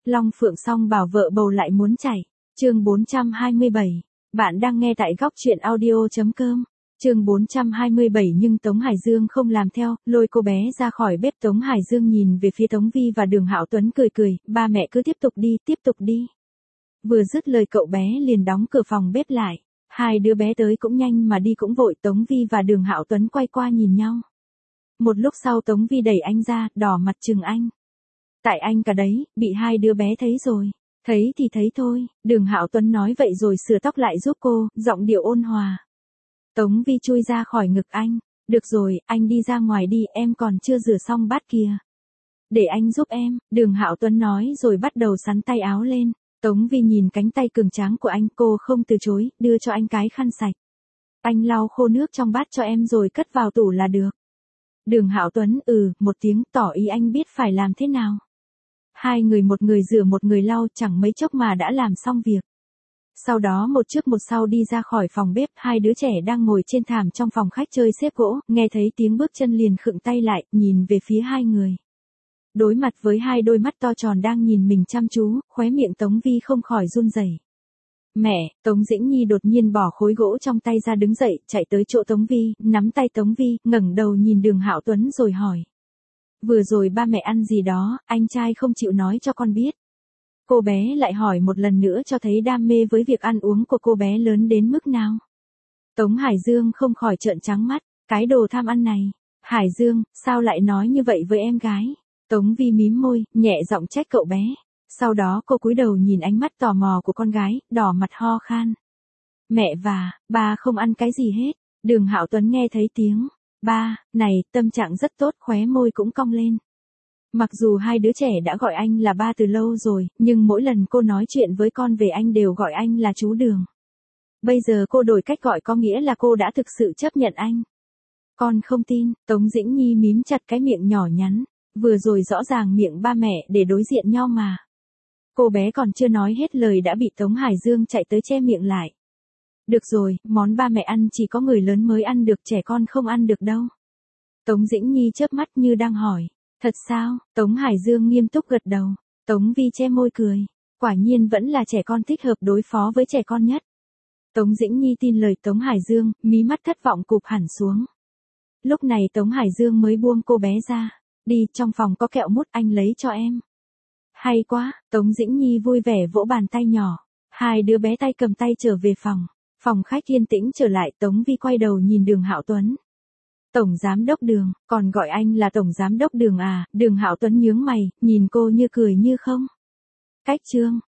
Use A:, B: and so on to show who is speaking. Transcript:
A: Long Phượng song bảo vợ bầu lại muốn chảy. Chương 427. Bạn đang nghe tại góc truyện audio.com. Chương 427 nhưng Tống Hải Dương không làm theo, lôi cô bé ra khỏi bếp. Tống Hải Dương nhìn về phía Tống Vi và Đường Hạo Tuấn cười cười, ba mẹ cứ tiếp tục đi. Vừa dứt lời cậu bé liền đóng cửa phòng bếp lại. Hai đứa bé tới cũng nhanh mà đi cũng vội. Tống Vi và Đường Hạo Tuấn quay qua nhìn nhau. Một lúc sau Tống Vi đẩy anh ra, đỏ mặt chừng anh. Tại anh cả đấy, bị hai đứa bé thấy rồi. Thấy thì thấy thôi, Đường Hạo Tuấn nói vậy rồi sửa tóc lại giúp cô, giọng điệu ôn hòa. Tống Vi chui ra khỏi ngực anh. Được rồi, anh đi ra ngoài đi, em còn chưa rửa xong bát kìa. Để anh giúp em, Đường Hạo Tuấn nói rồi bắt đầu xắn tay áo lên. Tống Vi nhìn cánh tay cường tráng của anh, cô không từ chối, đưa cho anh cái khăn sạch. Anh lau khô nước trong bát cho em rồi cất vào tủ là được. Đường Hạo Tuấn một tiếng tỏ ý anh biết phải làm thế nào. Hai người, một người rửa một người lau, chẳng mấy chốc mà đã làm xong việc. Sau đó một trước một sau đi ra khỏi phòng bếp. Hai đứa trẻ đang ngồi trên thảm trong phòng khách chơi xếp gỗ, nghe thấy tiếng bước chân liền khựng tay lại, nhìn về phía hai người. Đối mặt với hai đôi mắt to tròn đang nhìn mình chăm chú, khóe miệng Tống Vi không khỏi run rẩy. Mẹ, Tống Dĩnh Nhi đột nhiên bỏ khối gỗ trong tay ra đứng dậy, chạy tới chỗ Tống Vi, nắm tay Tống Vi, ngẩng đầu nhìn Đường Hạo Tuấn rồi hỏi. Vừa rồi ba mẹ ăn gì đó, anh trai không chịu nói cho con biết. Cô bé lại hỏi một lần nữa cho thấy đam mê với việc ăn uống của cô bé lớn đến mức nào. Tống Hải Dương không khỏi trợn trắng mắt, cái đồ tham ăn này. Hải Dương, sao lại nói như vậy với em gái? Tống Vi mím môi, nhẹ giọng trách cậu bé. Sau đó cô cúi đầu nhìn ánh mắt tò mò của con gái, đỏ mặt ho khan. Mẹ và ba không ăn cái gì hết. Đường Hạo Tuấn nghe thấy tiếng ba này, tâm trạng rất tốt, khóe môi cũng cong lên. Mặc dù hai đứa trẻ đã gọi anh là ba từ lâu rồi, nhưng mỗi lần cô nói chuyện với con về anh đều gọi anh là chú Đường. Bây giờ cô đổi cách gọi có nghĩa là cô đã thực sự chấp nhận anh. Con không tin, Tống Dĩnh Nhi mím chặt cái miệng nhỏ nhắn. Vừa rồi rõ ràng miệng ba mẹ để đối diện nhau mà. Cô bé còn chưa nói hết lời đã bị Tống Hải Dương chạy tới che miệng lại. Được rồi, món ba mẹ ăn chỉ có người lớn mới ăn được, trẻ con không ăn được đâu. Tống Dĩnh Nhi chớp mắt như đang hỏi. Thật sao? Tống Hải Dương nghiêm túc gật đầu. Tống Vi che môi cười. Quả nhiên vẫn là trẻ con thích hợp đối phó với trẻ con nhất. Tống Dĩnh Nhi tin lời Tống Hải Dương, mí mắt thất vọng cụp hẳn xuống. Lúc này Tống Hải Dương mới buông cô bé ra. Đi, trong phòng có kẹo mút, anh lấy cho em. Hay quá, Tống Dĩnh Nhi vui vẻ vỗ bàn tay nhỏ. Hai đứa bé tay cầm tay trở về phòng. Phòng khách yên tĩnh trở lại. Tống Vi quay đầu nhìn Đường Hạo Tuấn. Tổng giám đốc Đường, còn gọi anh là tổng giám đốc Đường à? Đường Hạo Tuấn nhướng mày, nhìn cô như cười như không. Cách chương